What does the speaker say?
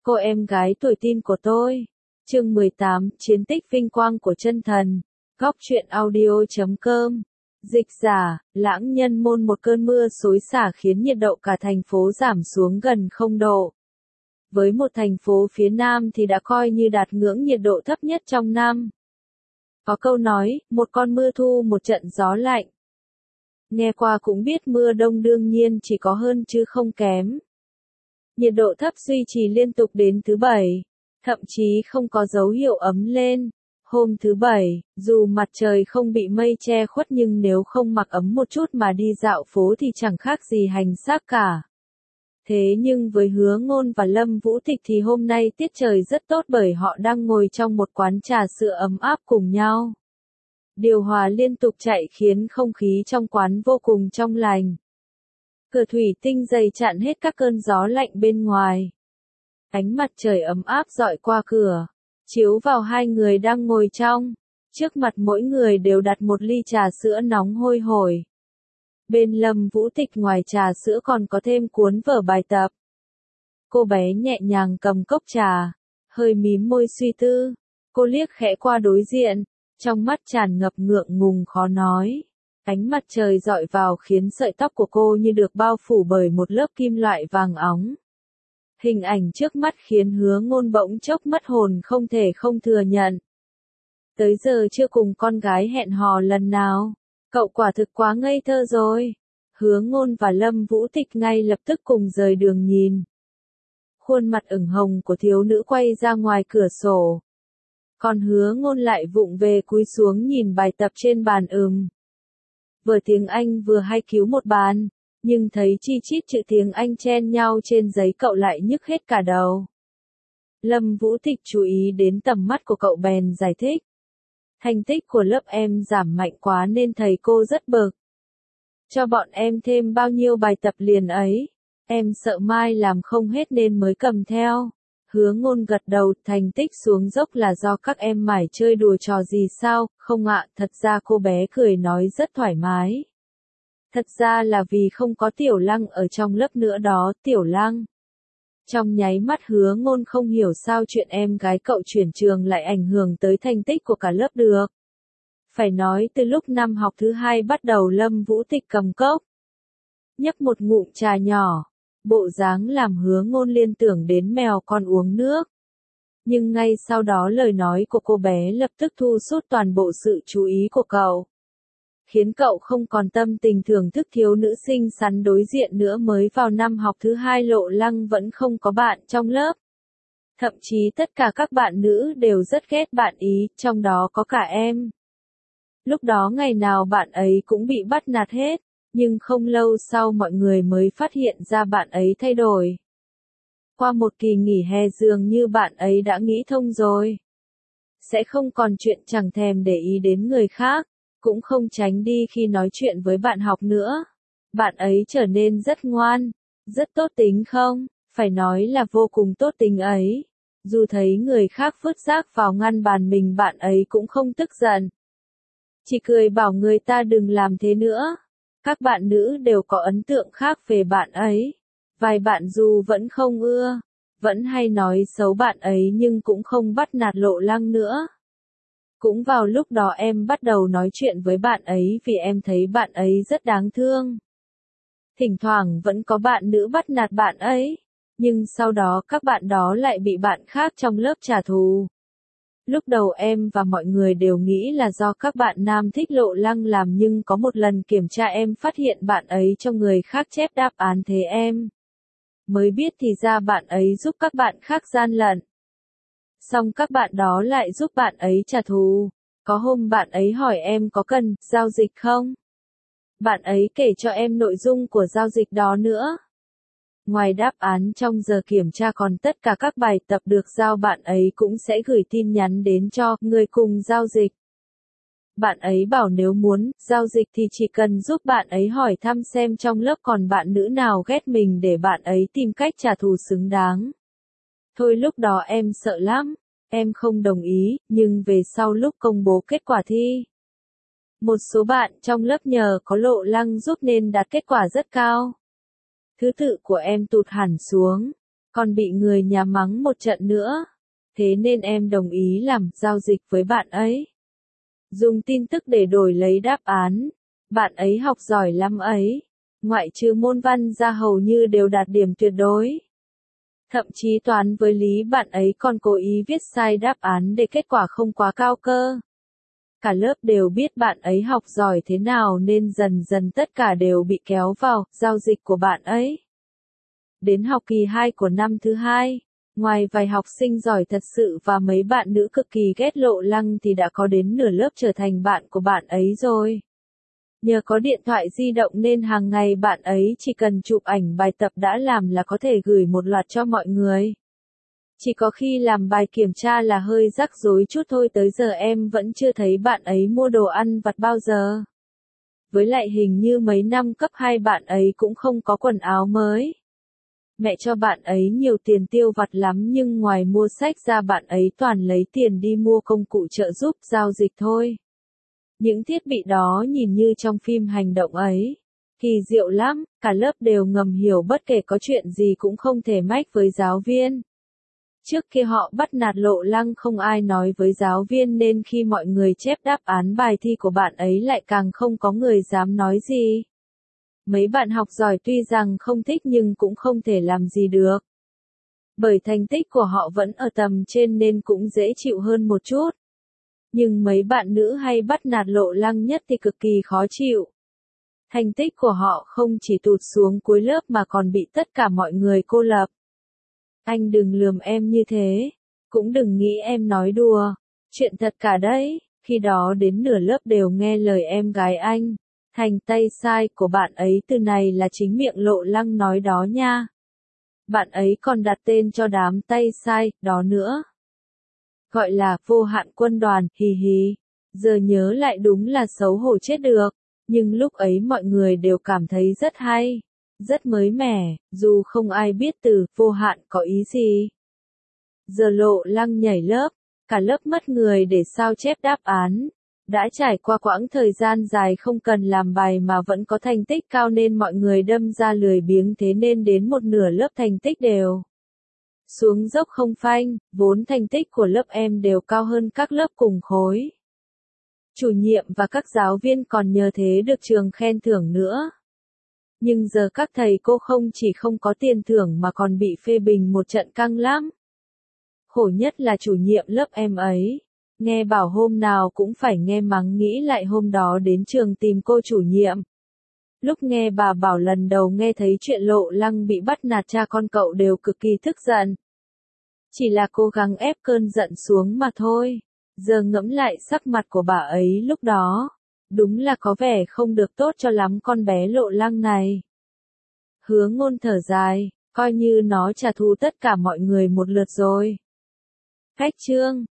Cô em gái tuổi teen của tôi. Chương 18, Chiến tích vinh quang của chân thần. Góc truyện audio.com. Dịch giả, Lãng Nhân Môn. Một cơn mưa xối xả khiến nhiệt độ cả thành phố giảm xuống gần 0 độ. Với một thành phố phía Nam thì đã coi như đạt ngưỡng nhiệt độ thấp nhất trong năm. Có câu nói, một con mưa thu một trận gió lạnh. Nghe qua cũng biết mưa đông đương nhiên chỉ có hơn chứ không kém. Nhiệt độ thấp duy trì liên tục đến thứ Bảy, thậm chí không có dấu hiệu ấm lên. Hôm thứ Bảy, dù mặt trời không bị mây che khuất nhưng nếu không mặc ấm một chút mà đi dạo phố thì chẳng khác gì hành xác cả. Thế nhưng với Hứa Ngôn và Lâm Vũ Tịch thì hôm nay tiết trời rất tốt bởi họ đang ngồi trong một quán trà sữa ấm áp cùng nhau. Điều hòa liên tục chạy khiến không khí trong quán vô cùng trong lành. Cửa thủy tinh dày chặn hết các cơn gió lạnh bên ngoài. Ánh mặt trời ấm áp rọi qua cửa, chiếu vào hai người đang ngồi trong. Trước mặt mỗi người đều đặt một ly trà sữa nóng hôi hổi. Bên Lâm Vũ Tịch ngoài trà sữa còn có thêm cuốn vở bài tập. Cô bé nhẹ nhàng cầm cốc trà, hơi mím môi suy tư. Cô liếc khẽ qua đối diện, trong mắt tràn ngập ngượng ngùng khó nói. Ánh mặt trời rọi vào khiến sợi tóc của cô như được bao phủ bởi một lớp kim loại vàng óng. Hình ảnh trước mắt khiến Hứa Ngôn bỗng chốc mất hồn không thể không thừa nhận. Tới giờ chưa cùng con gái hẹn hò lần nào. Cậu quả thực quá ngây thơ rồi. Hứa Ngôn và Lâm Vũ Tịch ngay lập tức cùng rời đường nhìn. Khuôn mặt ửng hồng của thiếu nữ quay ra ngoài cửa sổ. Còn Hứa Ngôn lại vụng về cúi xuống nhìn bài tập trên bàn Vừa tiếng Anh vừa hay cứu một bàn, nhưng thấy chi chít chữ tiếng Anh chen nhau trên giấy cậu lại nhức hết cả đầu. Lâm Vũ Tịch chú ý đến tầm mắt của cậu bèn giải thích. Thành tích của lớp em giảm mạnh quá nên thầy cô rất bực. Cho bọn em thêm bao nhiêu bài tập liền ấy. Em sợ mai làm không hết nên mới cầm theo. Hứa Ngôn gật đầu, thành tích xuống dốc là do các em mải chơi đùa trò gì sao, không ạ, thật ra cô bé cười nói rất thoải mái. Thật ra là vì không có Tiểu Lăng ở trong lớp nữa đó, Tiểu Lăng. Trong nháy mắt Hứa Ngôn không hiểu sao chuyện em gái cậu chuyển trường lại ảnh hưởng tới thành tích của cả lớp được. Phải nói từ lúc năm học thứ 2 bắt đầu Lâm Vũ Tịch cầm cốc, nhấp một ngụm trà nhỏ. Bộ dáng làm Hứa Ngôn liên tưởng đến mèo con uống nước. Nhưng ngay sau đó lời nói của cô bé lập tức thu hút toàn bộ sự chú ý của cậu. Khiến cậu không còn tâm tình thưởng thức thiếu nữ xinh xắn đối diện nữa. Mới vào năm học thứ 2 Lộ Lăng vẫn không có bạn trong lớp. Thậm chí tất cả các bạn nữ đều rất ghét bạn ý, trong đó có cả em. Lúc đó ngày nào bạn ấy cũng bị bắt nạt hết. Nhưng không lâu sau mọi người mới phát hiện ra bạn ấy thay đổi. Qua một kỳ nghỉ hè dường như bạn ấy đã nghĩ thông rồi. Sẽ không còn chuyện chẳng thèm để ý đến người khác, cũng không tránh đi khi nói chuyện với bạn học nữa. Bạn ấy trở nên rất ngoan, rất tốt tính không, phải nói là vô cùng tốt tính ấy. Dù thấy người khác vứt rác vào ngăn bàn mình bạn ấy cũng không tức giận. Chỉ cười bảo người ta đừng làm thế nữa. Các bạn nữ đều có ấn tượng khác về bạn ấy. Vài bạn dù vẫn không ưa, vẫn hay nói xấu bạn ấy nhưng cũng không bắt nạt Lộ Lăng nữa. Cũng vào lúc đó em bắt đầu nói chuyện với bạn ấy vì em thấy bạn ấy rất đáng thương. Thỉnh thoảng vẫn có bạn nữ bắt nạt bạn ấy, nhưng sau đó các bạn đó lại bị bạn khác trong lớp trả thù. Lúc đầu em và mọi người đều nghĩ là do các bạn nam thích Lộ Lăng làm nhưng có một lần kiểm tra em phát hiện bạn ấy cho người khác chép đáp án thế em mới biết thì ra bạn ấy giúp các bạn khác gian lận. Xong các bạn đó lại giúp bạn ấy trả thù. Có hôm bạn ấy hỏi em có cần giao dịch không? Bạn ấy kể cho em nội dung của giao dịch đó nữa. Ngoài đáp án trong giờ kiểm tra còn tất cả các bài tập được giao bạn ấy cũng sẽ gửi tin nhắn đến cho người cùng giao dịch. Bạn ấy bảo nếu muốn giao dịch thì chỉ cần giúp bạn ấy hỏi thăm xem trong lớp còn bạn nữ nào ghét mình để bạn ấy tìm cách trả thù xứng đáng. Thôi lúc đó em sợ lắm, em không đồng ý, nhưng về sau lúc công bố kết quả thi, một số bạn trong lớp nhờ có Lộ Lăng giúp nên đạt kết quả rất cao. Thứ tự của em tụt hẳn xuống. còn bị người nhà mắng một trận nữa. Thế nên em đồng ý làm giao dịch với bạn ấy. Dùng tin tức để đổi lấy đáp án. Bạn ấy học giỏi lắm ấy. Ngoại trừ môn văn ra hầu như đều đạt điểm tuyệt đối. Thậm chí toán với lý bạn ấy còn cố ý viết sai đáp án để kết quả không quá cao cơ. Cả lớp đều biết bạn ấy học giỏi thế nào nên dần dần tất cả đều bị kéo vào giao dịch của bạn ấy. Đến học kỳ 2 của năm thứ 2, ngoài vài học sinh giỏi thật sự và mấy bạn nữ cực kỳ ghét Lộ Lăng thì đã có đến nửa lớp trở thành bạn của bạn ấy rồi. Nhờ có điện thoại di động nên hàng ngày bạn ấy chỉ cần chụp ảnh bài tập đã làm là có thể gửi một loạt cho mọi người. Chỉ có khi làm bài kiểm tra là hơi rắc rối chút thôi, tới giờ em vẫn chưa thấy bạn ấy mua đồ ăn vặt bao giờ. Với lại hình như mấy năm cấp 2 bạn ấy cũng không có quần áo mới. Mẹ cho bạn ấy nhiều tiền tiêu vặt lắm nhưng ngoài mua sách ra bạn ấy toàn lấy tiền đi mua công cụ trợ giúp giao dịch thôi. Những thiết bị đó nhìn như trong phim hành động ấy. Kỳ diệu lắm, cả lớp đều ngầm hiểu bất kể có chuyện gì cũng không thể mách với giáo viên. Trước kia họ bắt nạt Lộ Lăng không ai nói với giáo viên nên khi mọi người chép đáp án bài thi của bạn ấy lại càng không có người dám nói gì. Mấy bạn học giỏi tuy rằng không thích nhưng cũng không thể làm gì được. Bởi thành tích của họ vẫn ở tầm trên nên cũng dễ chịu hơn một chút. Nhưng mấy bạn nữ hay bắt nạt Lộ Lăng nhất thì cực kỳ khó chịu. Thành tích của họ không chỉ tụt xuống cuối lớp mà còn bị tất cả mọi người cô lập. Anh đừng lườm em như thế. Cũng đừng nghĩ em nói đùa. Chuyện thật cả đấy. Khi đó đến nửa lớp đều nghe lời em gái anh. Thành tay sai của bạn ấy từ này là chính miệng Lộ Lăng nói đó nha. Bạn ấy còn đặt tên cho đám tay sai đó nữa. Gọi là vô hạn quân đoàn, hì hì. Giờ nhớ lại đúng là xấu hổ chết được. Nhưng lúc ấy mọi người đều cảm thấy rất hay. Rất mới mẻ, dù không ai biết từ vô hạn có ý gì. Giờ Lộ Lăng nhảy lớp, cả lớp mất người để sao chép đáp án. Đã trải qua quãng thời gian dài không cần làm bài mà vẫn có thành tích cao nên mọi người đâm ra lười biếng, thế nên đến một nửa lớp thành tích đều xuống dốc không phanh, vốn thành tích của lớp em đều cao hơn các lớp cùng khối. Chủ nhiệm và các giáo viên còn nhờ thế được trường khen thưởng nữa. Nhưng giờ các thầy cô không chỉ không có tiền thưởng mà còn bị phê bình một trận căng lắm. Khổ nhất là chủ nhiệm lớp em ấy. Nghe bảo hôm nào cũng phải nghe mắng, nghĩ lại hôm đó đến trường tìm cô chủ nhiệm. Lúc nghe bà bảo lần đầu nghe thấy chuyện Lộ Lăng bị bắt nạt cha con cậu đều cực kỳ tức giận. Chỉ là cố gắng ép cơn giận xuống mà thôi. Giờ ngẫm lại sắc mặt của bà ấy lúc đó. Đúng là có vẻ không được tốt cho lắm con bé Lộ Lăng này. Hứa Ngôn thở dài, coi như nó trả thù tất cả mọi người một lượt rồi. Khách chương